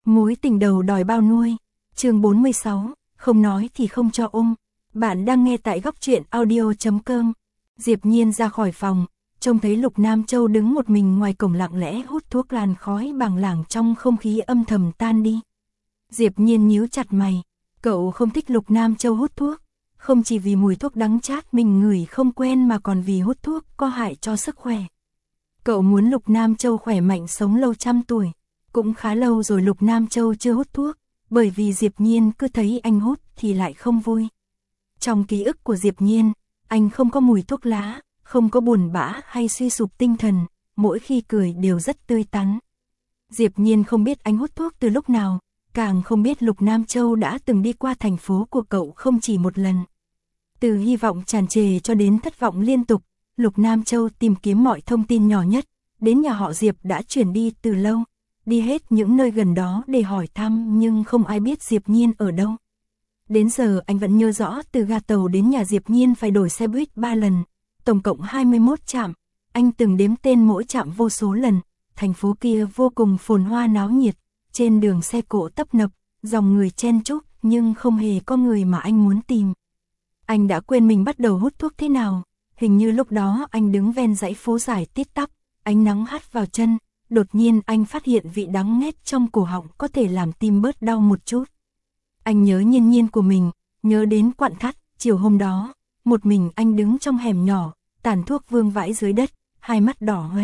Mối tình đầu đòi bao nuôi. Chương 46, không nói thì không cho ôm. Bạn đang nghe tại góc truyện audio.com. Diệp Nhiên ra khỏi phòng, trông thấy Lục Nam Châu đứng một mình ngoài cổng lặng lẽ hút thuốc, làn khói bàng lảng trong không khí âm thầm tan đi. Diệp Nhiên nhíu chặt mày, cậu không thích Lục Nam Châu hút thuốc, không chỉ vì mùi thuốc đắng chát mình ngửi không quen mà còn vì hút thuốc có hại cho sức khỏe. Cậu muốn Lục Nam Châu khỏe mạnh sống lâu trăm tuổi. Cũng khá lâu rồi Lục Nam Châu chưa hút thuốc, bởi vì Diệp Nhiên cứ thấy anh hút thì lại không vui. Trong ký ức của Diệp Nhiên, anh không có mùi thuốc lá, không có buồn bã hay suy sụp tinh thần, mỗi khi cười đều rất tươi tắn. Diệp Nhiên không biết anh hút thuốc từ lúc nào, càng không biết Lục Nam Châu đã từng đi qua thành phố của cậu không chỉ một lần. Từ hy vọng tràn trề cho đến thất vọng liên tục, Lục Nam Châu tìm kiếm mọi thông tin nhỏ nhất, đến nhà họ Diệp đã chuyển đi từ lâu. Đi hết những nơi gần đó để hỏi thăm nhưng không ai biết Diệp Nhiên ở đâu. Đến giờ anh vẫn nhớ rõ từ ga tàu đến nhà Diệp Nhiên phải đổi xe buýt 3 lần, tổng cộng 21 trạm. Anh từng đếm tên mỗi trạm vô số lần. Thành phố kia vô cùng phồn hoa náo nhiệt, trên đường xe cộ tấp nập, dòng người chen chúc nhưng không hề có người mà anh muốn tìm. Anh đã quên mình bắt đầu hút thuốc thế nào, hình như lúc đó anh đứng ven dãy phố dài tít tắp, ánh nắng hắt vào chân. Đột nhiên anh phát hiện vị đắng nghét trong cổ họng có thể làm tim bớt đau một chút. Anh nhớ Nhiên Nhiên của mình, nhớ đến Quặn Thắt, chiều hôm đó, một mình anh đứng trong hẻm nhỏ, tàn thuốc vương vãi dưới đất, hai mắt đỏ hoe.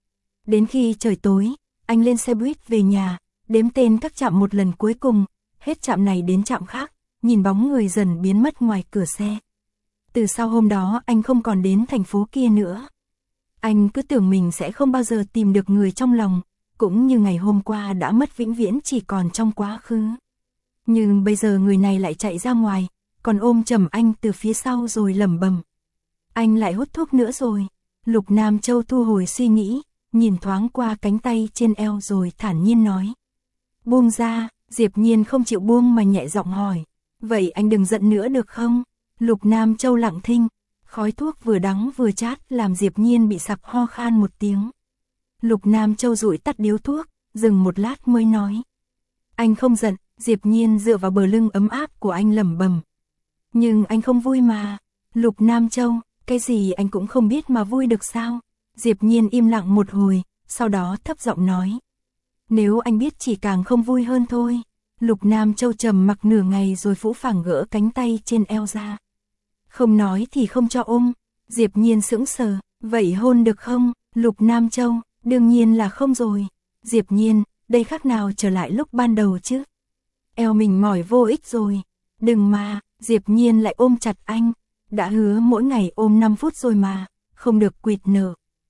Đến khi trời tối, anh lên xe buýt về nhà, đếm tên các trạm một lần cuối cùng, hết trạm này đến trạm khác, nhìn bóng người dần biến mất ngoài cửa xe. Từ sau hôm đó anh không còn đến thành phố kia nữa. Anh cứ tưởng mình sẽ không bao giờ tìm được người trong lòng, cũng như ngày hôm qua đã mất vĩnh viễn chỉ còn trong quá khứ. Nhưng bây giờ người này lại chạy ra ngoài, còn ôm chầm anh từ phía sau rồi lẩm bẩm. Anh lại hút thuốc nữa rồi. Lục Nam Châu thu hồi suy nghĩ, nhìn thoáng qua cánh tay trên eo rồi thản nhiên nói. Buông ra. Diệp Nhiên không chịu buông mà nhẹ giọng hỏi. Vậy anh đừng giận nữa được không? Lục Nam Châu lặng thinh. Khói thuốc vừa đắng vừa chát làm Diệp Nhiên bị sặc ho khan một tiếng. Lục Nam Châu dụi tắt điếu thuốc, dừng một lát mới nói. Anh không giận. Diệp Nhiên dựa vào bờ lưng ấm áp của anh lẩm bẩm. Nhưng anh không vui mà. Lục Nam Châu, cái gì anh cũng không biết mà vui được sao? Diệp Nhiên im lặng một hồi, sau đó thấp giọng nói. Nếu anh biết chỉ càng không vui hơn thôi. Lục Nam Châu trầm mặc nửa ngày rồi phũ phàng gỡ cánh tay trên eo ra. Không nói thì không cho ôm. Diệp Nhiên sững sờ. Vậy hôn được không? Lục Nam Châu, đương nhiên là không rồi. Diệp Nhiên, đây khác nào trở lại lúc ban đầu chứ? Eo mình mỏi vô ích rồi. Đừng mà. Diệp Nhiên lại ôm chặt anh. Đã hứa mỗi ngày ôm 5 phút rồi mà, không được quỵt nợ.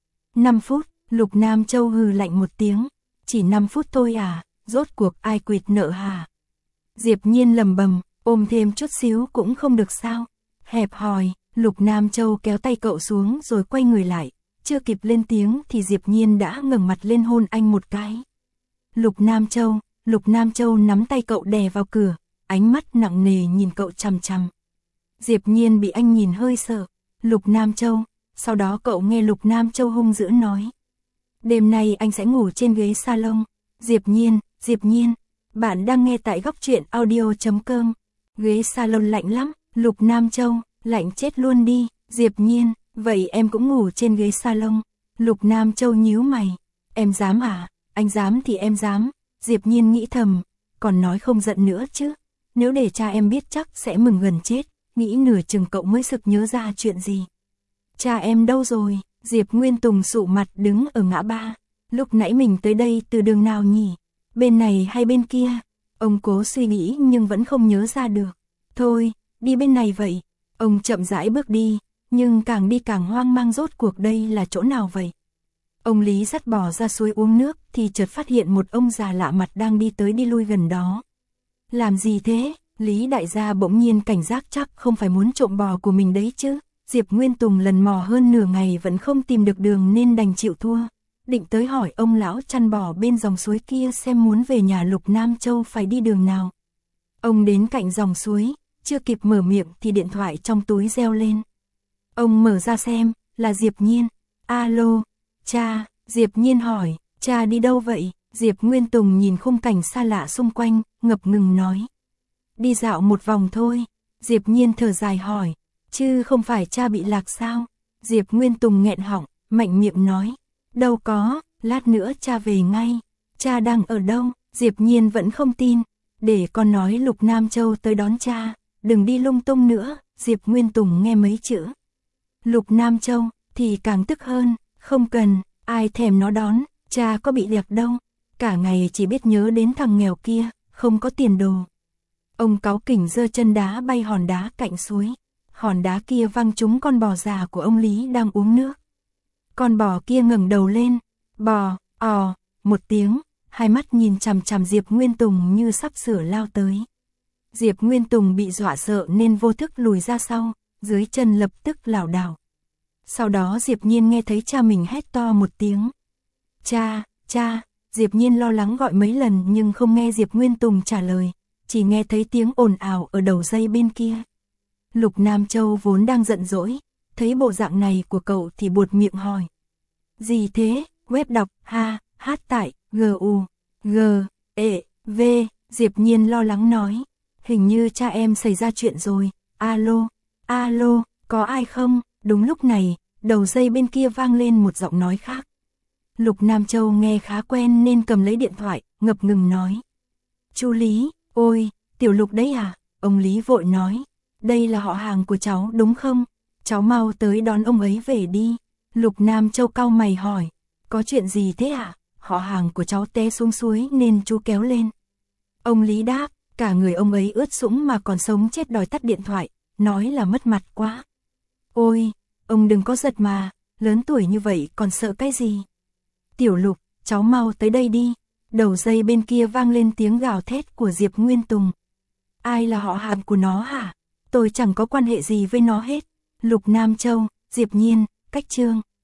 5 phút, Lục Nam Châu hừ lạnh một tiếng. Chỉ 5 phút thôi à, rốt cuộc ai quỵt nợ hả? Diệp Nhiên lẩm bẩm, ôm thêm chút xíu cũng không được sao? Hẹp hòi. Lục Nam Châu kéo tay cậu xuống rồi quay người lại, chưa kịp lên tiếng thì Diệp Nhiên đã ngẩng mặt lên hôn anh một cái. Lục Nam Châu nắm tay cậu đè vào cửa, ánh mắt nặng nề nhìn cậu chằm chằm. Diệp Nhiên bị anh nhìn hơi sợ. Lục Nam Châu, sau đó cậu nghe Lục Nam Châu hung dữ nói. Đêm nay anh sẽ ngủ trên ghế salon. Diệp Nhiên, bạn đang nghe tại góc truyện audio.com. Ghế salon lạnh lắm. Lục Nam Châu, lạnh chết luôn đi. Diệp Nhiên, vậy em cũng ngủ trên ghế salon. Lục Nam Châu nhíu mày. Em dám à? Anh dám thì em dám. Diệp Nhiên nghĩ thầm, còn nói không giận nữa chứ. Nếu để cha em biết chắc sẽ mừng gần chết. Nghĩ nửa chừng cậu mới sực nhớ ra chuyện gì. Cha em đâu rồi? Diệp Nguyên Tùng sụ mặt đứng ở ngã ba. Lúc nãy mình tới đây từ đường nào nhỉ? Bên này hay bên kia? Ông cố suy nghĩ nhưng vẫn không nhớ ra được. Thôi, đi bên này vậy. Ông chậm rãi bước đi, nhưng càng đi càng hoang mang, rốt cuộc đây là chỗ nào vậy? Ông Lý dắt bò ra suối uống nước thì chợt phát hiện một ông già lạ mặt đang đi tới đi lui gần đó. Làm gì thế? Lý đại gia bỗng nhiên cảnh giác, chắc không phải muốn trộm bò của mình đấy chứ. Diệp Nguyên Tùng lần mò hơn nửa ngày vẫn không tìm được đường nên đành chịu thua. Định tới hỏi ông lão chăn bò bên dòng suối kia xem muốn về nhà Lục Nam Châu phải đi đường nào. Ông đến cạnh dòng suối, chưa kịp mở miệng thì điện thoại trong túi reo lên. Ông mở ra xem, là Diệp Nhiên. Alo, cha. Diệp Nhiên hỏi, cha đi đâu vậy? Diệp Nguyên Tùng nhìn khung cảnh xa lạ xung quanh, ngập ngừng nói. Đi dạo một vòng thôi. Diệp Nhiên thở dài hỏi, chứ không phải cha bị lạc sao? Diệp Nguyên Tùng nghẹn họng, mạnh miệng nói, đâu có, lát nữa cha về ngay. Cha đang ở đâu? Diệp Nhiên vẫn không tin. Để con nói Lục Nam Châu tới đón cha, đừng đi lung tung nữa. Diệp Nguyên Tùng nghe mấy chữ Lục Nam Châu thì càng tức hơn, không cần, ai thèm nó đón, cha có bị liệt đâu. Cả ngày chỉ biết nhớ đến thằng nghèo kia, không có tiền đồ. Ông cáu kỉnh giơ chân đá bay hòn đá cạnh suối. Hòn đá kia văng trúng con bò già của ông Lý đang uống nước. Con bò kia ngẩng đầu lên, bò, một tiếng, hai mắt nhìn chằm chằm Diệp Nguyên Tùng như sắp sửa lao tới. Diệp Nguyên Tùng bị dọa sợ nên vô thức lùi ra sau, dưới chân lập tức lảo đảo. Sau đó Diệp Nhiên nghe thấy cha mình hét to một tiếng. Cha, cha, Diệp Nhiên lo lắng gọi mấy lần nhưng không nghe Diệp Nguyên Tùng trả lời, chỉ nghe thấy tiếng ồn ào ở đầu dây bên kia. Lục Nam Châu vốn đang giận dỗi, thấy bộ dạng này của cậu thì buột miệng hỏi. Gì thế? Web đọc, hát tại, GUGEV, Diệp Nhiên lo lắng nói. Hình như cha em xảy ra chuyện rồi, alo, có ai không? Đúng lúc này, đầu dây bên kia vang lên một giọng nói khác. Lục Nam Châu nghe khá quen nên cầm lấy điện thoại, ngập ngừng nói. Chú Lý, ôi, Tiểu Lục đấy à? Ông Lý vội nói. Đây là họ hàng của cháu đúng không? Cháu mau tới đón ông ấy về đi. Lục Nam Châu cau mày hỏi. Có chuyện gì thế ạ? Họ hàng của cháu té xuống suối nên chú kéo lên. Ông Lý đáp, cả người ông ấy ướt sũng mà còn sống chết đòi tắt điện thoại, nói là mất mặt quá. Ôi, ông đừng có giật mà, lớn tuổi như vậy còn sợ cái gì? Tiểu Lục, cháu mau tới đây đi. Đầu dây bên kia vang lên tiếng gào thét của Diệp Nguyên Tùng. Ai là họ hàng của nó hả? Tôi chẳng có quan hệ gì với nó hết. Lục Nam Châu, Diệp Nhiên, Cách Chương.